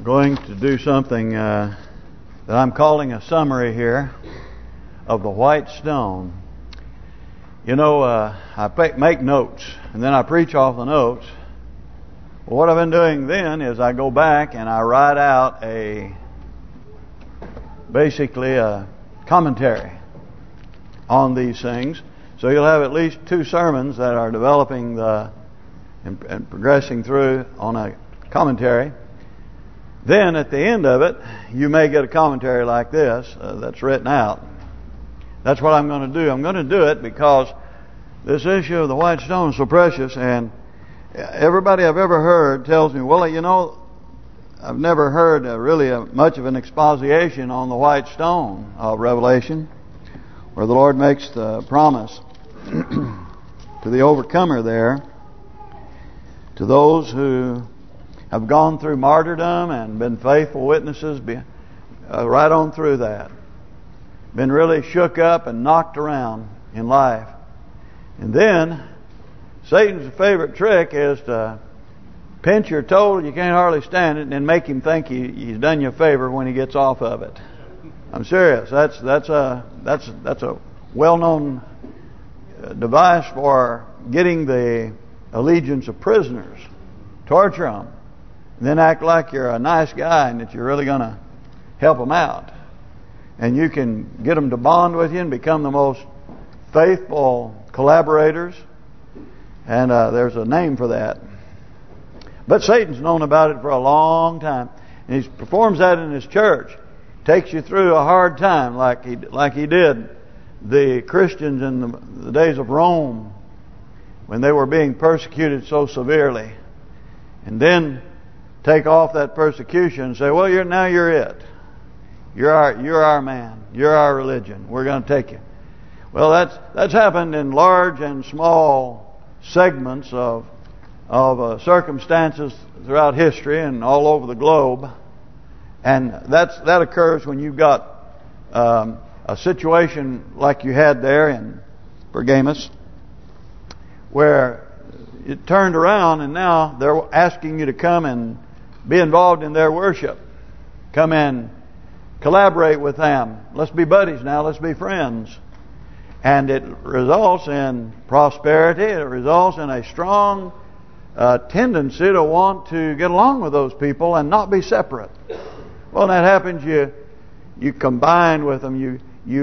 going to do something that I'm calling a summary here of the white stone. You know, I make notes and then I preach off the notes. Well, what I've been doing then is I go back and I write out basically a commentary on these things. So you'll have at least 2 sermons that are developing and progressing through on a commentary. Then at the end of it, you may get a commentary like this that's written out. That's what I'm going to do. I'm going to do it because this issue of the white stone is so precious, and everybody I've ever heard tells me, well, you know, I've never heard really much of an exposition on the white stone of Revelation, where the Lord makes the promise to the overcomer there, to those who have gone through martyrdom and been faithful witnesses, right on through that. Been really shook up and knocked around in life. And then, Satan's favorite trick is to pinch your toe, you can't hardly stand it, and then make him think he's done you a favor when he gets off of it. I'm serious. That's a well-known device for getting the allegiance of prisoners. Torture them. And then act like you're a nice guy and that you're really going to help them out. And you can get them to bond with you and become the most faithful collaborators. And there's a name for that. But Satan's known about it for a long time. And he performs that in his church. Takes you through a hard time like he did the Christians in the days of Rome when they were being persecuted so severely. And then take off that persecution and say, well, now you're it. You're our man. You're our religion. We're going to take you. Well, that's happened in large and small segments of circumstances throughout history and all over the globe. And that occurs when you've got a situation like you had there in Pergamos, where it turned around and now they're asking you to come and be involved in their worship. Come and collaborate with them. Let's be buddies now. Let's be friends. And it results in prosperity. It results in a strong tendency to want to get along with those people and not be separate. Well, when that happens, you combine with them.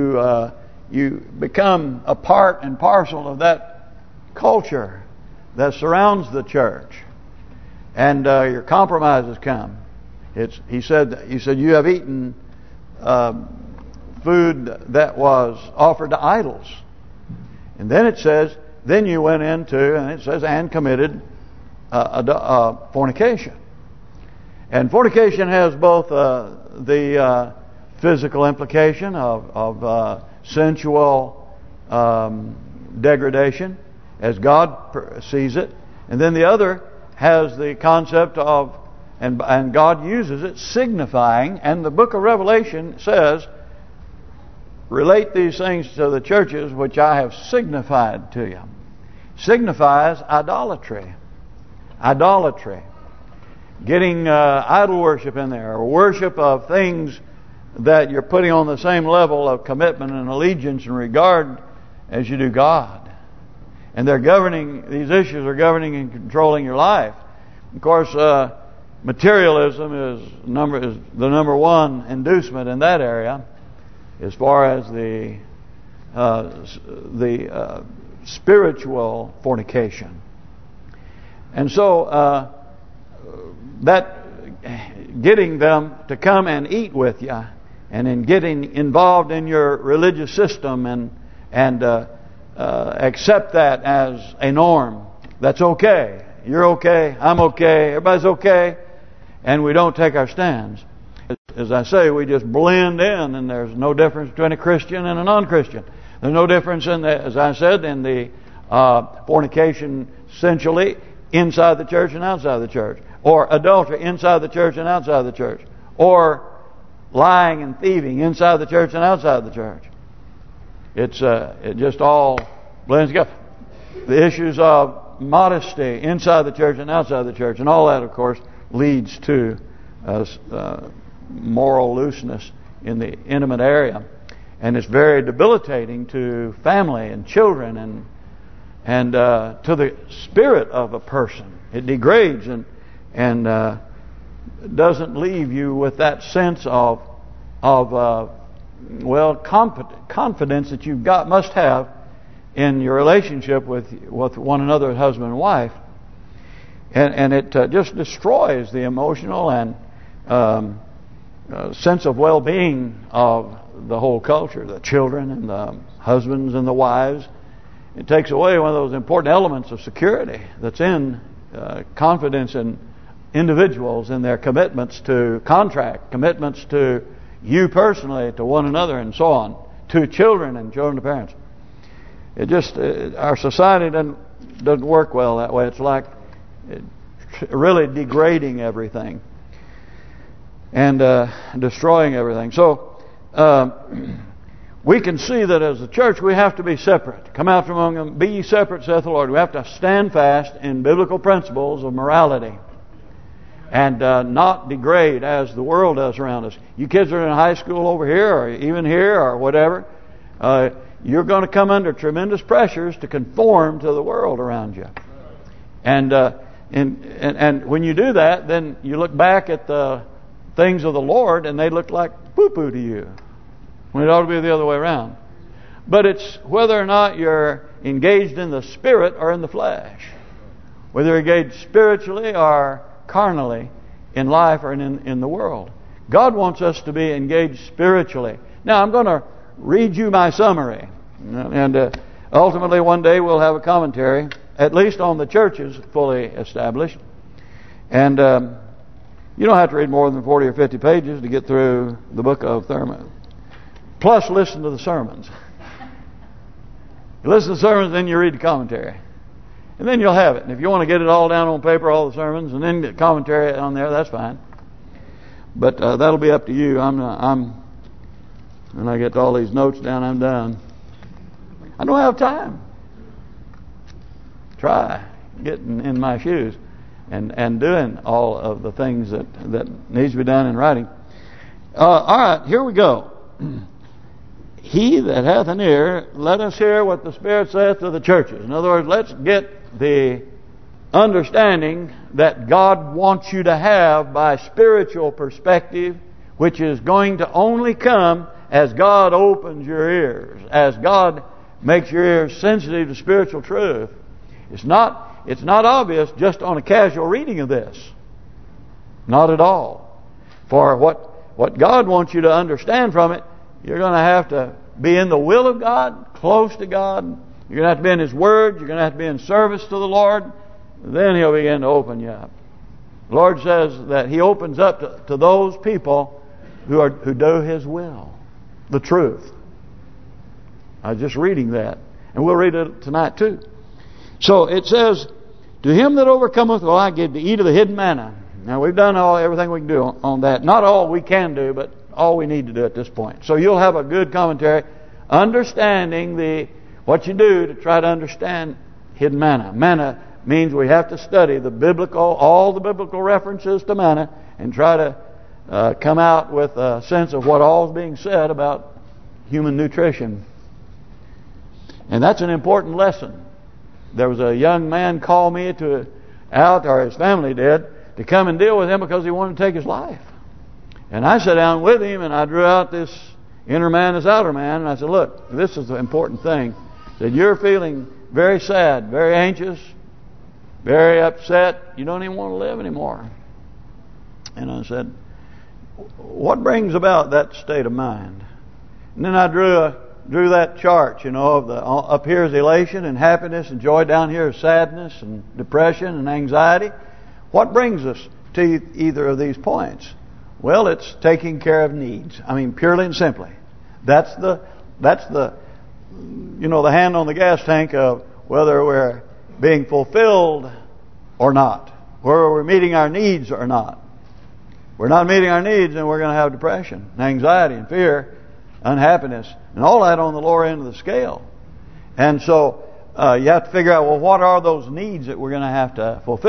You become a part and parcel of that culture that surrounds the church, and your compromises come. He said you have eaten food that was offered to idols, and then it says you went into, and it says, and committed fornication. And fornication has both the physical implication of sensual degradation, as God sees it, and then the other has the concept of, and God uses it, signifying. And the book of Revelation says, relate these things to the churches which I have signified to you. Signifies idolatry. Idolatry. Getting idol worship in there, or worship of things that you're putting on the same level of commitment and allegiance and regard as you do God. And they're governing, these issues are governing and controlling your life. Of course, materialism is the number one inducement in that area, as far as the spiritual fornication. And so that getting them to come and eat with you, and in getting involved in your religious system and accept that as a norm. That's okay. You're okay. I'm okay. Everybody's okay. And we don't take our stands. As I say, we just blend in, and there's no difference between a Christian and a non-Christian. There's no difference in the, as I said, in the fornication sensually inside the church and outside the church, or adultery inside the church and outside the church, or lying and thieving inside the church and outside the church. It just all blends together. The issues of modesty inside the church and outside the church, and all that, of course, leads to moral looseness in the intimate area, and it's very debilitating to family and children and to the spirit of a person. It degrades and doesn't leave you with that sense of confidence that you've must have in your relationship with one another as husband and wife, and it just destroys the emotional and sense of well-being of the whole culture, the children and the husbands and the wives. It takes away one of those important elements of security that's in confidence in individuals and their commitments to contract, commitments to you personally, to one another, and so on, to children and children to parents. It just our society doesn't work well that way. It's like really degrading everything and destroying everything. So we can see that as a church we have to be separate. Come out from among them, be ye separate, saith the Lord. We have to stand fast in biblical principles of morality and not degrade as the world does around us. You kids are in high school over here or even here or whatever, you're going to come under tremendous pressures to conform to the world around you. And when you do that, then you look back at the things of the Lord and they look like poo-poo to you, when it ought to be the other way around. But it's whether or not you're engaged in the spirit or in the flesh, whether you're engaged spiritually or carnally in life or in the world. God wants us to be engaged spiritually. Now I'm going to read you my summary, and ultimately one day we'll have a commentary, at least on the churches fully established. And you don't have to read more than 40 or 50 pages to get through the book of Thurman. Plus listen to the sermons. You listen to the sermons, then you read the commentary. And then you'll have it. And if you want to get it all down on paper, all the sermons, and then get commentary on there, that's fine. But that'll be up to you. When I get all these notes down, I'm done. I don't have time. Try getting in my shoes and doing all of the things that needs to be done in writing. All right, here we go. He that hath an ear, let us hear what the Spirit saith to the churches. In other words, let's get the understanding that God wants you to have by spiritual perspective, which is going to only come as God opens your ears, as God makes your ears sensitive to spiritual truth. It's not obvious just on a casual reading of this. Not at all. For what God wants you to understand from it, you're going to have to be in the will of God, close to God. You're going to have to be in His Word. You're going to have to be in service to the Lord. Then He'll begin to open you up. The Lord says that He opens up to those people who do His will. The truth. I was just reading that. And we'll read it tonight too. So it says, to him that overcometh will I give to eat of the hidden manna. Now we've done everything we can do on that. Not all we can do, but all we need to do at this point. So you'll have a good commentary understanding what you do to try to understand hidden manna. Manna means we have to study all the biblical references to manna and try to come out with a sense of what all is being said about human nutrition. And that's an important lesson. There was a young man called me or his family did, to come and deal with him because he wanted to take his life. And I sat down with him and I drew out this inner man, this outer man, and I said, look, this is the important thing. I said, you're feeling very sad, very anxious, very upset. You don't even want to live anymore. And I said, what brings about that state of mind? And then I drew that chart, of the up here is elation and happiness and joy, down here is sadness and depression and anxiety. What brings us to either of these points? Well, it's taking care of needs. I mean, purely and simply. That's the the hand on the gas tank of whether we're being fulfilled or not, whether we're meeting our needs or not. If we're not meeting our needs, then we're going to have depression, and anxiety, and fear, unhappiness, and all that on the lower end of the scale. And so you have to figure out, well, what are those needs that we're going to have to fulfill?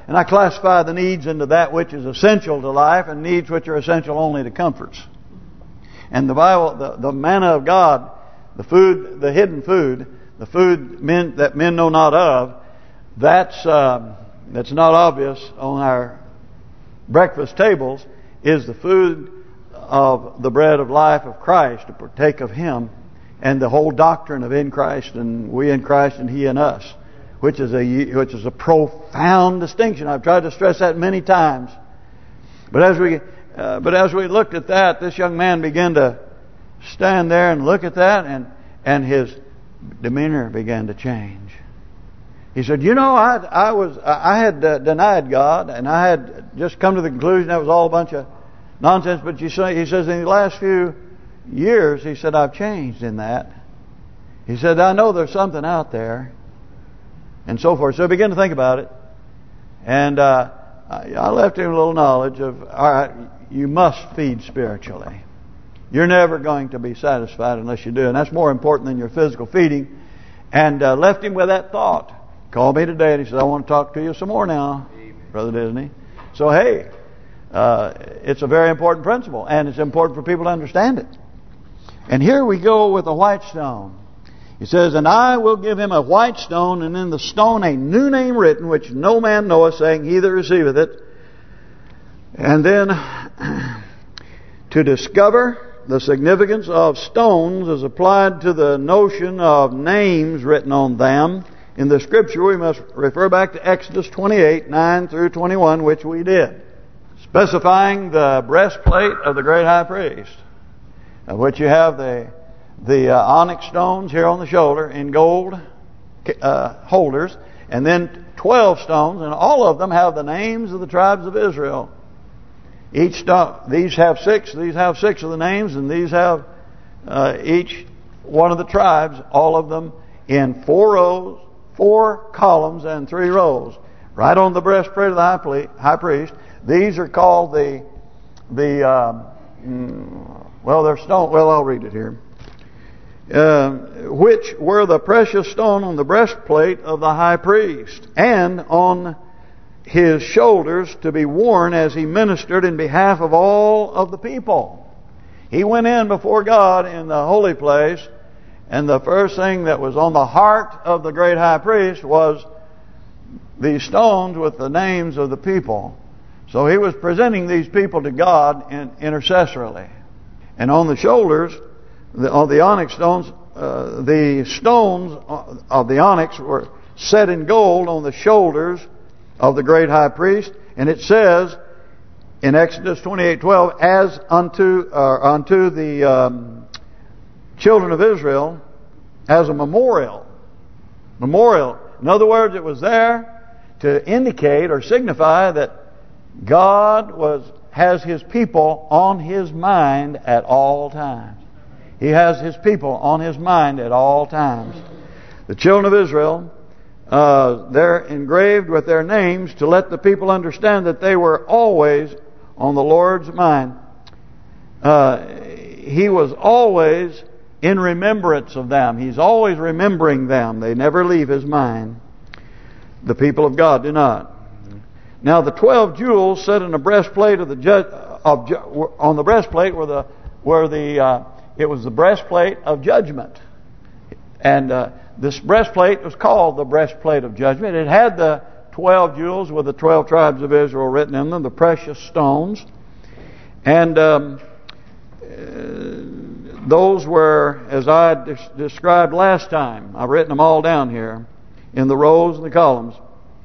And I classify the needs into that which is essential to life and needs which are essential only to comforts. And the Bible, the manna of God, the food, the hidden food, the food that men know not of, that's not obvious on our breakfast tables, is the food of the bread of life of Christ, to partake of Him, and the whole doctrine of in Christ and we in Christ and He in us, which is a profound distinction. I've tried to stress that many times. But as we looked at that, this young man began to stand there and look at that, and his demeanor began to change. He said, "You know, I had denied God, and I had just come to the conclusion that was all a bunch of nonsense. But he says, in the last few years, he said, I've changed in that. He said, I know there's something out there, and so forth." So I began to think about it, and I left him a little knowledge of, all right, you must feed spiritually. You're never going to be satisfied unless you do, and that's more important than your physical feeding. And left him with that thought. Called me today and he said, "I want to talk to you some more now, Brother Disney." So hey, it's a very important principle, and it's important for people to understand it. And here we go with a white stone. He says, "And I will give him a white stone, and in the stone a new name written, which no man knoweth, saying, He that receiveth it." And then to discover the significance of stones is applied to the notion of names written on them. In the Scripture, we must refer back to Exodus 28, 9 through 21, which we did, specifying the breastplate of the great high priest, of which you have the onyx stones here on the shoulder in gold holders, and then 12 stones, and all of them have the names of the tribes of Israel. Each stone, these have 6 of the names, and these have each one of the tribes, all of them in 4 rows, 4 columns, and 3 rows. Right on the breastplate of the high priest. These are called they're stone. Well, I'll read it here. Which were the precious stone on the breastplate of the high priest, and on his shoulders, to be worn as he ministered in behalf of all of the people. He went in before God in the holy place, and the first thing that was on the heart of the great high priest was these stones with the names of the people. So he was presenting these people to God intercessorily. And on the shoulders of the onyx stones, the stones of the onyx were set in gold on the shoulders of the great high priest. And it says in Exodus 28:12, as unto the children of Israel, as a memorial. Memorial. In other words, it was there to indicate or signify that God has His people on His mind at all times. He has His people on His mind at all times. The children of Israel, they're engraved with their names to let the people understand that they were always on the Lord's mind. He was always in remembrance of them. He's always remembering them. They never leave His mind. The people of God do not. Now the 12 jewels set in the breastplate of on the breastplate it was the breastplate of judgment, and this breastplate was called the breastplate of judgment. It had the 12 jewels with the 12 tribes of Israel written in them, the precious stones, and those were, as I described last time, I've written them all down here in the rows and the columns.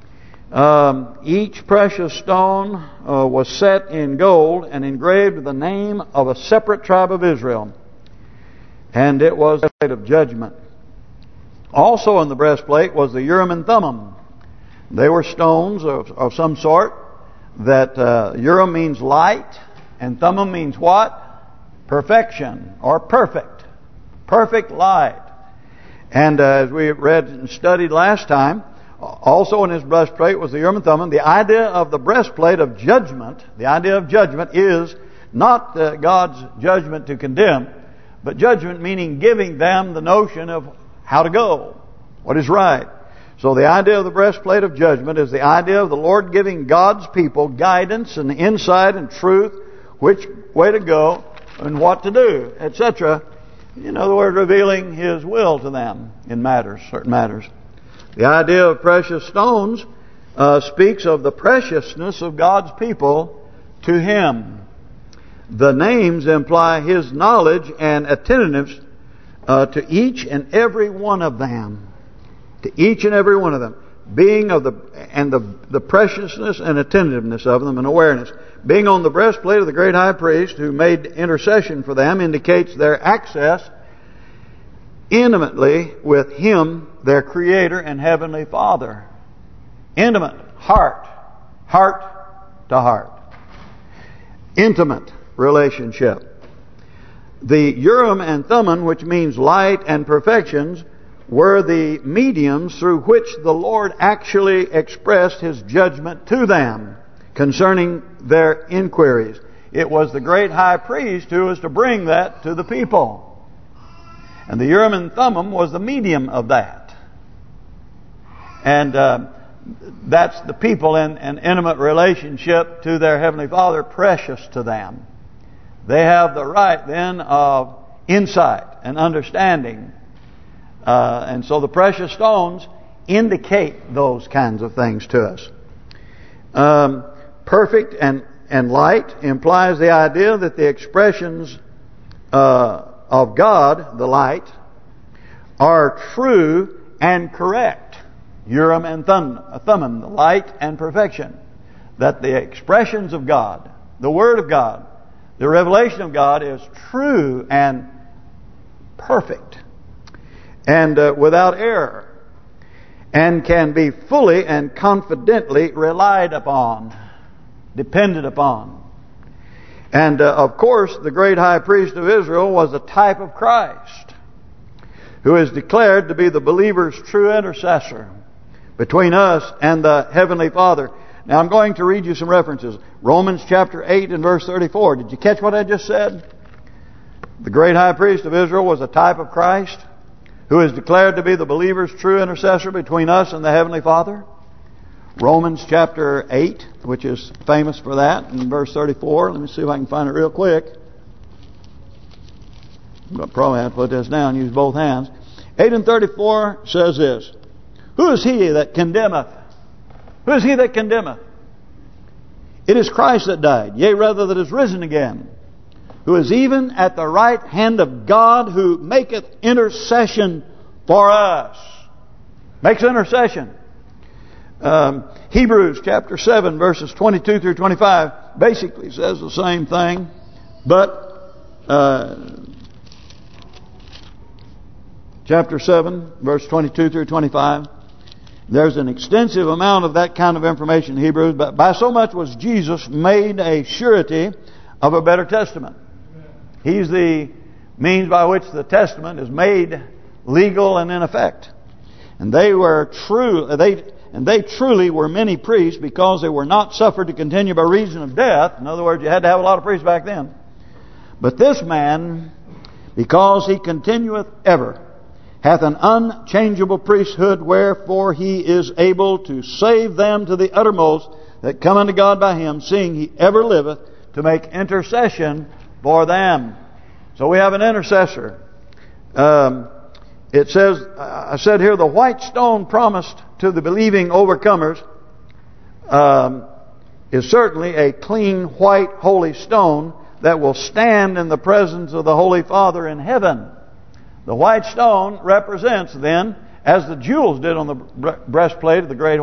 Each precious stone was set in gold and engraved with the name of a separate tribe of Israel, and it was the breastplate of judgment. Also in the breastplate was the Urim and Thummim. They were stones of some sort. That Urim means light, and Thummim means what? Perfection, or perfect. Perfect light. And as we read and studied last time, also in his breastplate was the Urim and Thummim. The idea of the breastplate of judgment, the idea of judgment is not God's judgment to condemn, but judgment meaning giving them the notion of how to go, what is right. So the idea of the breastplate of judgment is the idea of the Lord giving God's people guidance and insight and truth, which way to go and what to do, etc. In other words, revealing His will to them in matters, certain matters. The idea of precious stones speaks of the preciousness of God's people to Him. The names imply His knowledge and attentiveness to each and every one of them. To each and every one of them. Being of the preciousness and attentiveness of them and awareness. Being on the breastplate of the great high priest who made intercession for them indicates their access intimately with Him, their Creator and Heavenly Father. Intimate, heart to heart. Intimate relationship. The Urim and Thummim, which means light and perfections, were the mediums through which the Lord actually expressed His judgment to them concerning their inquiries. It was the great high priest who was to bring that to the people. And the Urim and Thummim was the medium of that. And that's the people in an intimate relationship to their Heavenly Father, precious to them. They have the right then of insight and understanding. And so the precious stones indicate those kinds of things to us. Perfect and light implies the idea that the expressions of God, the light, are true and correct. Urim and Thummim, the light and perfection. That the expressions of God, the Word of God, the revelation of God is true and perfect. And without error. And can be fully and confidently relied upon. Depended upon. And of course, the great high priest of Israel was a type of Christ, who is declared to be the believer's true intercessor between us and the Heavenly Father. Now I'm going to read you some references. Romans chapter 8 and verse 34. Did you catch what I just said? The great high priest of Israel was a type of Christ, who is declared to be the believer's true intercessor between us and the Heavenly Father. Romans chapter 8, which is famous for that, in verse 34. Let me see if I can find it real quick. I'll probably have to put this down, use both hands. 8 and 34 says this. Who is he that condemneth? Who is he that condemneth? It is Christ that died, yea, rather that is risen again, who is even at the right hand of God, who maketh intercession for us. Makes intercession. Hebrews chapter 7 verses 22 through 25 basically says the same thing, but chapter 7 verse 22 through 25, there's an extensive amount of that kind of information in Hebrews, but by so much was Jesus made a surety of a better testament. He's the means by which the testament is made legal and in effect. And they were true. They truly were many priests, because they were not suffered to continue by reason of death. In other words, you had to have a lot of priests back then. But this man, because he continueth ever, hath an unchangeable priesthood, wherefore he is able to save them to the uttermost that come unto God by him, seeing he ever liveth to make intercession for them. So we have an intercessor. It says, I said here, the white stone promised to the believing overcomers is certainly a clean, white, holy stone that will stand in the presence of the Holy Father in heaven. The white stone represents then, as the jewels did on the breastplate of the great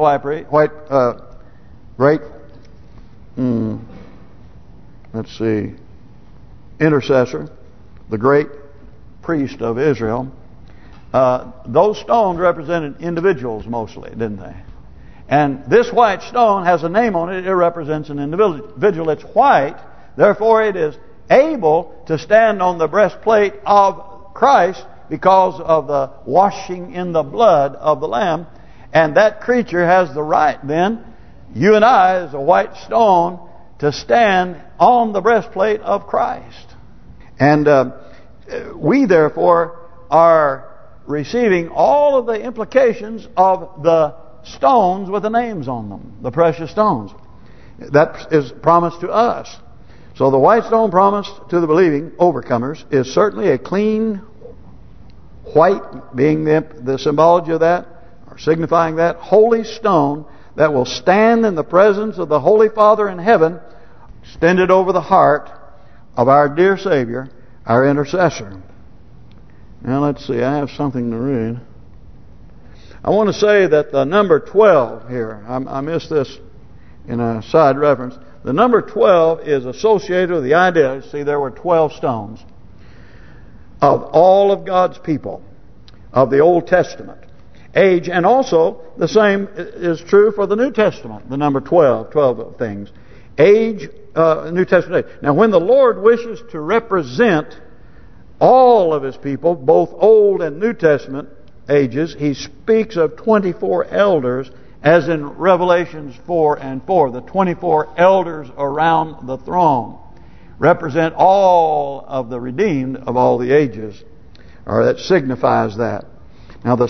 intercessor, the great priest of Israel. Those stones represented individuals mostly, didn't they? And this white stone has a name on it. It represents an individual. It's white, therefore it is able to stand on the breastplate of Christ because of the washing in the blood of the Lamb. And that creature has the right then, you and I as a white stone, to stand on the breastplate of Christ. And we therefore are receiving all of the implications of the stones with the names on them, the precious stones. That is promised to us. So the white stone promised to the believing overcomers is certainly a clean white, being the symbology of that, or signifying that, holy stone that will stand in the presence of the Holy Father in heaven, extended over the heart of our dear Savior, our intercessor. Now let's see, I have something to read. I want to say that the number 12 here, I missed this in a side reference. The number 12 is associated with the idea, see, there were 12 stones of all of God's people of the Old Testament age, and also the same is true for the New Testament, the number 12 things. Age, New Testament age. Now when the Lord wishes to represent all of His people, both Old and New Testament ages, He speaks of 24 elders, as in Revelations 4 and 4. The 24 elders around the throne represent all of the redeemed of all the ages, or that signifies that. Now the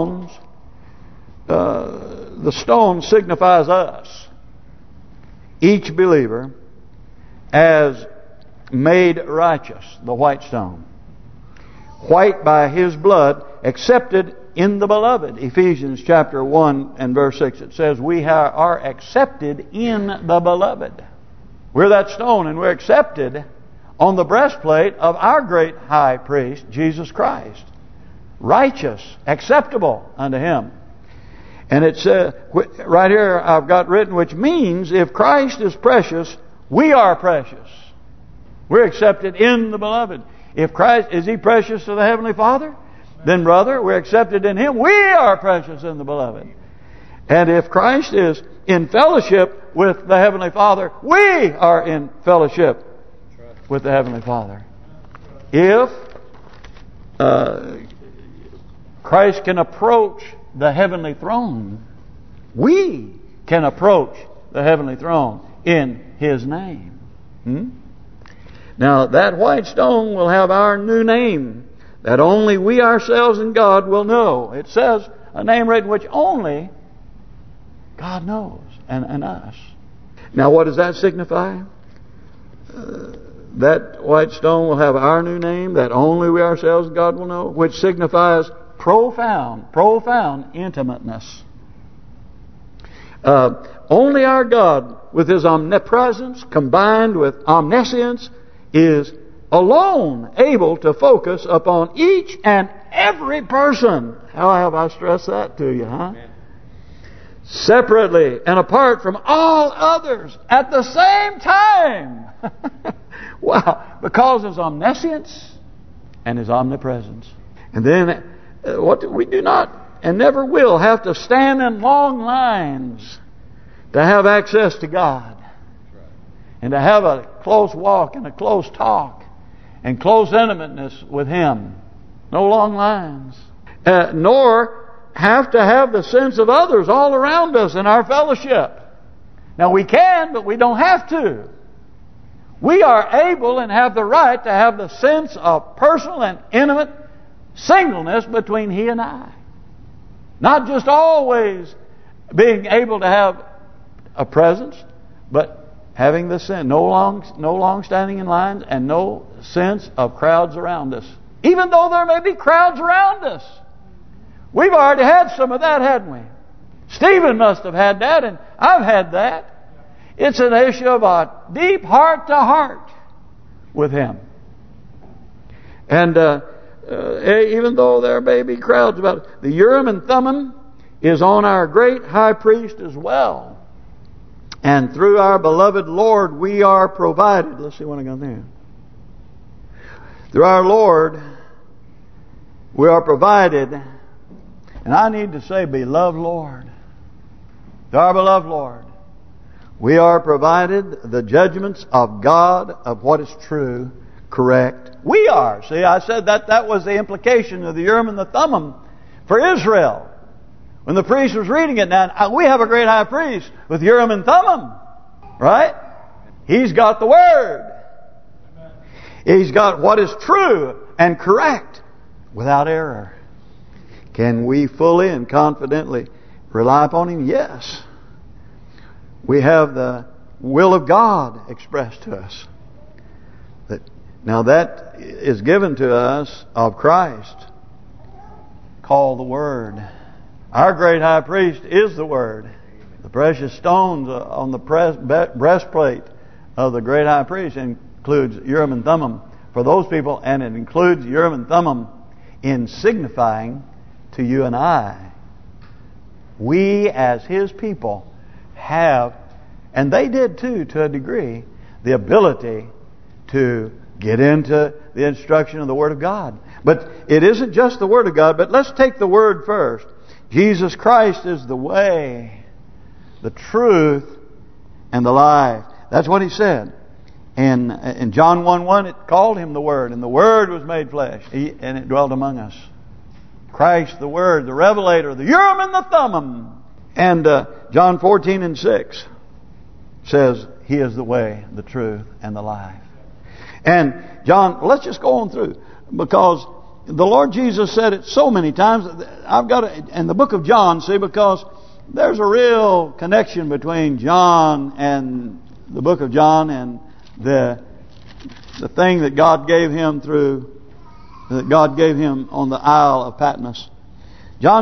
stone signifies us, each believer, as made righteous, the white stone. White by His blood, accepted in the beloved. Ephesians chapter 1 and verse 6, it says we are accepted in the beloved. We're that stone, and we're accepted on the breastplate of our great high priest, Jesus Christ. Righteous, acceptable unto Him. And it's right here I've got written, which means if Christ is precious, we are precious. We're accepted in the beloved. If Christ, is He precious to the Heavenly Father? Then brother, we're accepted in Him. We are precious in the beloved. And if Christ is in fellowship with the Heavenly Father, we are in fellowship with the Heavenly Father. If Christ can approach the heavenly throne, we can approach the heavenly throne in His name. Now that white stone will have our new name that only we ourselves and God will know. It says a name written which only God knows, and us. Now what does that signify? That white stone will have our new name that only we ourselves and God will know, which signifies profound intimateness. Only our God, with His omnipresence combined with omniscience, is alone able to focus upon each and every person. How have I stressed that to you, huh? Amen. Separately and apart from all others at the same time. Wow. Because His omniscience and His omnipresence. And then what we do not and never will have to stand in long lines to have access to God. And to have a close walk and a close talk and close intimateness with Him. No long lines. Nor have to have the sense of others all around us in our fellowship. Now we can, but we don't have to. We are able and have the right to have the sense of personal and intimate singleness between He and I. Not just always being able to have a presence, but having the sense, no long standing in lines, and no sense of crowds around us. Even though there may be crowds around us. We've already had some of that, hadn't we? Stephen must have had that, and I've had that. It's an issue of a deep heart-to-heart with Him. And even though there may be crowds about it, the Urim and Thummim is on our great high priest as well. And through our beloved Lord we are provided. Let's see what I got there. Through our Lord we are provided. And I need to say, beloved Lord. Through our beloved Lord we are provided the judgments of God of what is true, correct. We are. See, I said that was the implication of the Urim and the Thummim for Israel. When the priest was reading it, now we have a great high priest with Urim and Thummim, right? He's got the Word. He's got what is true and correct without error. Can we fully and confidently rely upon Him? Yes. We have the will of God expressed to us. Now that is given to us of Christ, called the Word. Our great high priest is the Word. The precious stones on the breastplate of the great high priest includes Urim and Thummim for those people, and it includes Urim and Thummim in signifying to you and I. We as His people have, and they did too to a degree, the ability to get into the instruction of the Word of God. But it isn't just the Word of God, but let's take the Word first. Jesus Christ is the way, the truth, and the life. That's what He said. And in John 1:1 it called Him the Word, and the Word was made flesh, and it dwelt among us. Christ the Word, the Revelator, the Urim and the Thummim. And John 14:6 says He is the way, the truth, and the life. And John, let's just go on through, because the Lord Jesus said it so many times. I've got it in the book of John, see, because there's a real connection between John and the book of John and the thing that God gave him on the Isle of Patmos. John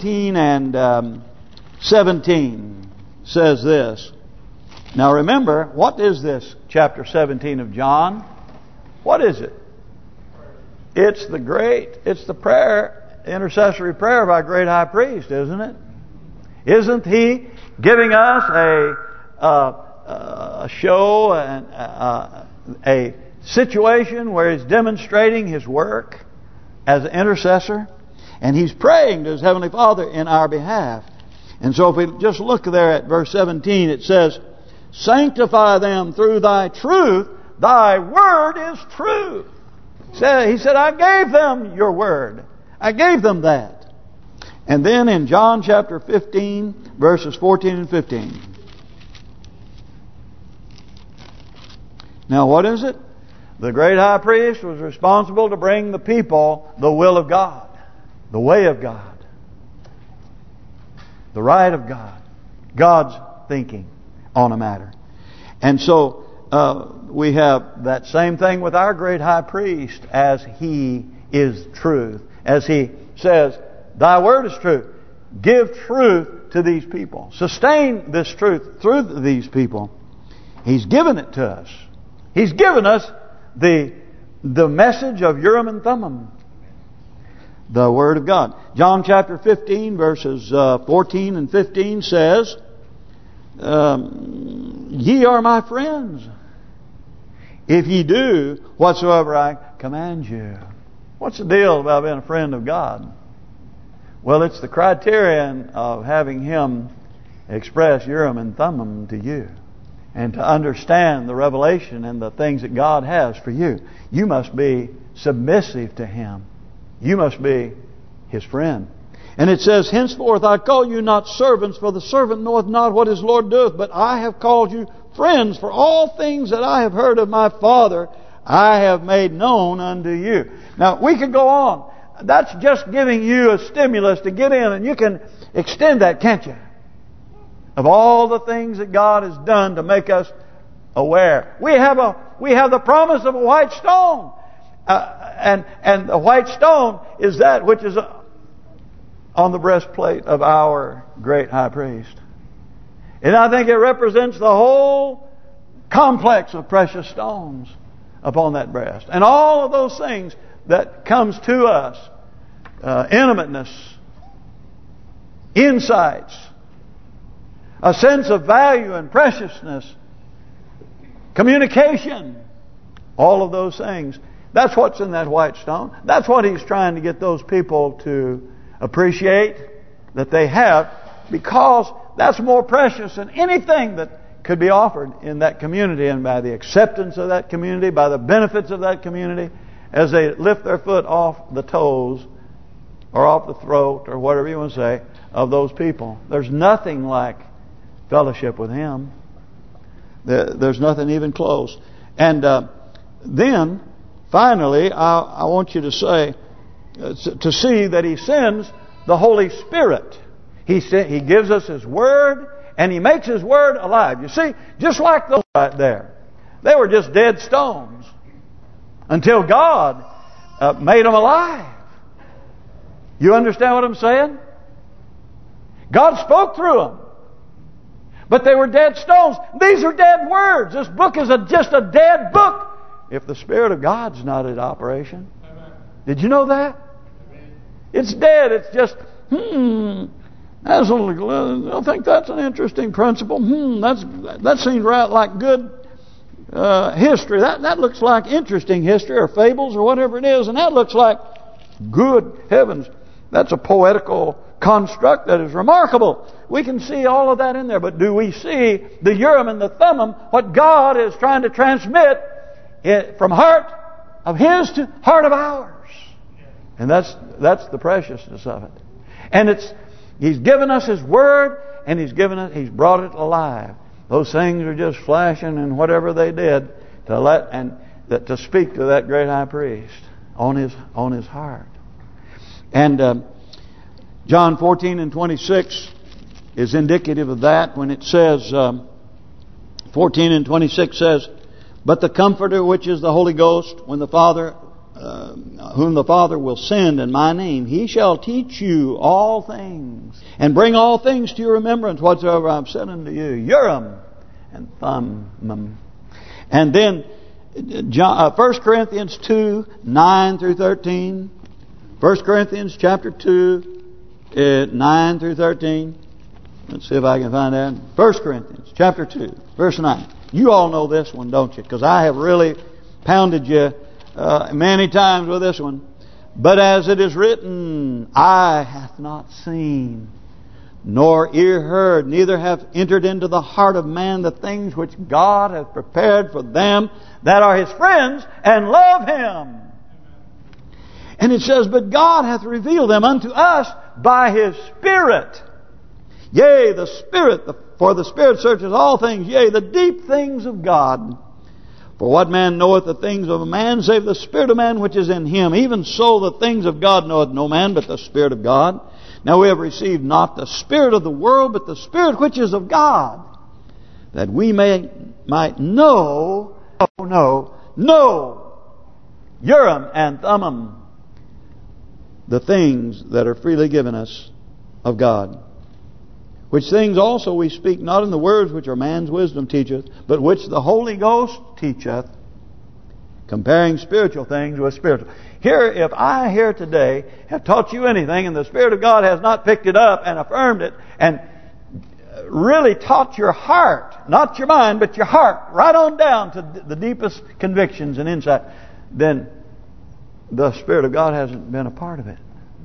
17:17 says this. Now remember, what is this chapter 17 of John? What is it? It's the prayer, intercessory prayer of our great high priest, isn't it? Isn't he giving us a show and a situation where he's demonstrating his work as an intercessor, and he's praying to his Heavenly Father in our behalf? And so if we just look there at verse 17, it says, "Sanctify them through Thy truth. Thy word is truth." He said, I gave them your word. I gave them that. And then in John chapter 15, verses 14 and 15. Now what is it? The great high priest was responsible to bring the people the will of God, the way of God, the right of God, God's thinking on a matter. And so we have that same thing with our great high priest, as he is truth. As he says, Thy word is truth. Give truth to these people. Sustain this truth through these people. He's given it to us. He's given us the message of Urim and Thummim, the Word of God. John chapter 15 verses 14 and 15 says, Ye are my friends, if ye do whatsoever I command you. What's the deal about being a friend of God? Well, it's the criterion of having Him express Urim and Thummim to you, and to understand the revelation and the things that God has for you. You must be submissive to Him. You must be His friend. And it says, Henceforth I call you not servants, for the servant knoweth not what his Lord doeth, but I have called you friends, for all things that I have heard of my Father I have made known unto you. Now we could go on. That's just giving you a stimulus to get in, and you can extend that, can't you? Of all the things that God has done to make us aware. We have the promise of a white stone. And the white stone is that which is on the breastplate of our great high priest. And I think it represents the whole complex of precious stones upon that breast. And all of those things that comes to us. Intimateness. Insights. A sense of value and preciousness. Communication. All of those things. That's what's in that white stone. That's what He's trying to get those people to appreciate that they have, because that's more precious than anything that could be offered in that community, and by the acceptance of that community, by the benefits of that community, as they lift their foot off the toes or off the throat or whatever you want to say of those people. There's nothing like fellowship with Him. There's nothing even close. And then finally I want you to say, to see that He sends the Holy Spirit. He gives us His Word, and He makes His Word alive. You see, just like those right there. They were just dead stones until God made them alive. You understand what I'm saying? God spoke through them. But they were dead stones. These are dead words. This book is just a dead book if the Spirit of God's not in operation. Amen. Did you know that? Amen. It's dead. It's just, I think that's an interesting principle. That seems right like good history. That looks like interesting history or fables or whatever it is. And that looks like good heavens. That's a poetical construct that is remarkable. We can see all of that in there. But do we see the Urim and the Thummim, what God is trying to transmit from heart of His to heart of ours? And that's the preciousness of it. And He's given us His Word, and He's brought it alive. Those things are just flashing and whatever they did to speak to that great high priest on his heart. And John 14 and 26 is indicative of that when it says, 14 and 26 says, "But the Comforter, which is the Holy Ghost, when the Father, whom the Father will send in my name, He shall teach you all things, and bring all things to your remembrance whatsoever I've said unto you." Urim and Thummim. And then 1 Corinthians 2, 9 through 13. 1 Corinthians chapter 2, 9 through 13. Let's see if I can find that. 1 Corinthians chapter 2, verse 9. You all know this one, don't you? Because I have really pounded you many times with this one. "But as it is written, eye hath not seen, nor ear heard, neither have entered into the heart of man the things which God hath prepared for them that are His friends and love Him." And it says, "But God hath revealed them unto us by His Spirit. Yea, the Spirit, for the Spirit searches all things, yea, the deep things of God. For what man knoweth the things of a man, save the Spirit of man which is in him? Even so the things of God knoweth no man, but the Spirit of God. Now we have received not the spirit of the world, but the Spirit which is of God, that we might know Urim and Thummim, the things that are freely given us of God. Which things also we speak not in the words which our man's wisdom teacheth, but which the Holy Ghost teacheth, comparing spiritual things with spiritual." Here, if I here today have taught you anything and the Spirit of God has not picked it up and affirmed it and really taught your heart, not your mind, but your heart, right on down to the deepest convictions and insight, then the Spirit of God hasn't been a part of it.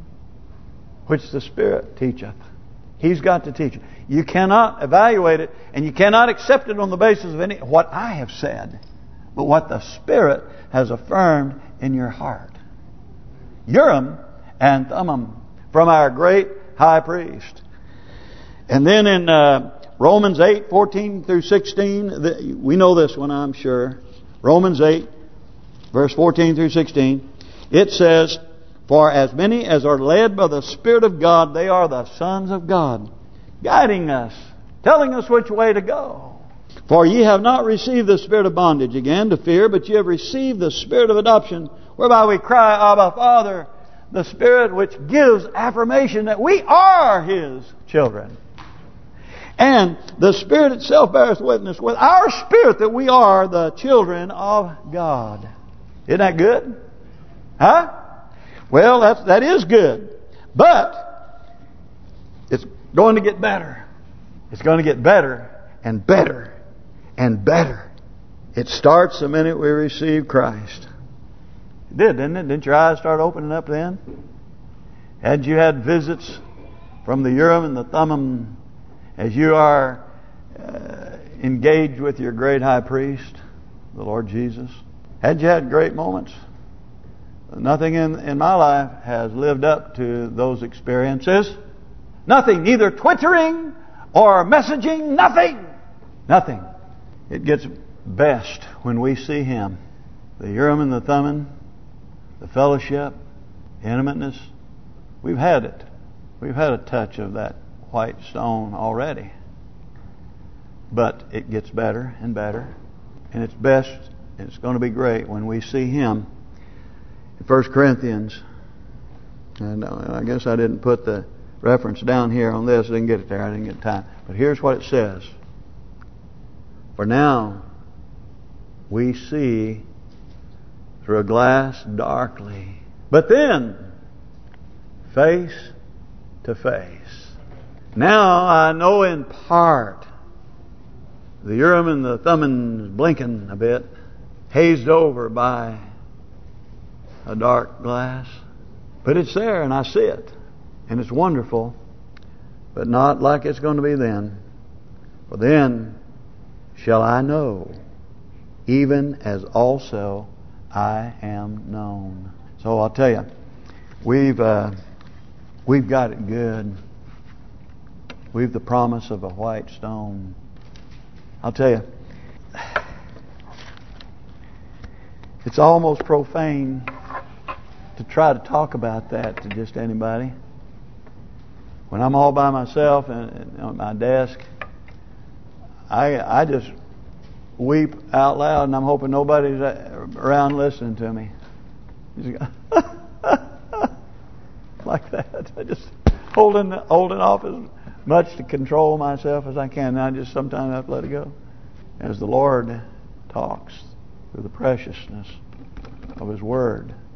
Which the Spirit teacheth. He's got to teach it. You cannot evaluate it, and you cannot accept it on the basis of what I have said, but what the Spirit has affirmed in your heart. Urim and Thummim from our great high priest. And then in Romans 8, 14 through 16, we know this one, I'm sure. Romans 8, verse 14 through 16, it says, "For as many as are led by the Spirit of God, they are the sons of God," guiding us, telling us which way to go. "For ye have not received the spirit of bondage again to fear, but ye have received the Spirit of adoption, whereby we cry, Abba, Father," the Spirit which gives affirmation that we are His children. "And the Spirit itself beareth witness with our spirit that we are the children of God." Isn't that good? Huh? Well, that is good. But it's going to get better. It's going to get better and better and better. It starts the minute we receive Christ. It did, didn't it? Didn't your eyes start opening up then? Had you had visits from the Urim and the Thummim as you are engaged with your great high priest, the Lord Jesus? Had you had great moments? Nothing in my life has lived up to those experiences. Nothing, neither twittering or messaging, nothing. Nothing. It gets best when we see Him. The Urim and the Thummim, the fellowship, intimateness. We've had it. We've had a touch of that white stone already. But it gets better and better. And it's best, it's going to be great when we see Him. In 1 Corinthians, and I guess I didn't put the reference down here on this. I didn't get it there. I didn't get time. But here's what it says. For now we see through a glass darkly, but then face to face. Now I know in part. The Urim and the Thummim's blinking a bit, hazed over by a dark glass. But it's there and I see it. And it's wonderful. But not like it's going to be then. For then shall I know, even as also I am known. So I'll tell you, we've got it good. We've the promise of a white stone. I'll tell you, it's almost profane to try to talk about that to just anybody. When I'm all by myself and on my desk, I just weep out loud, and I'm hoping nobody's around listening to me. Like that. I just holding off as much to control myself as I can. And I just sometimes have to let it go. As the Lord talks through the preciousness of His Word.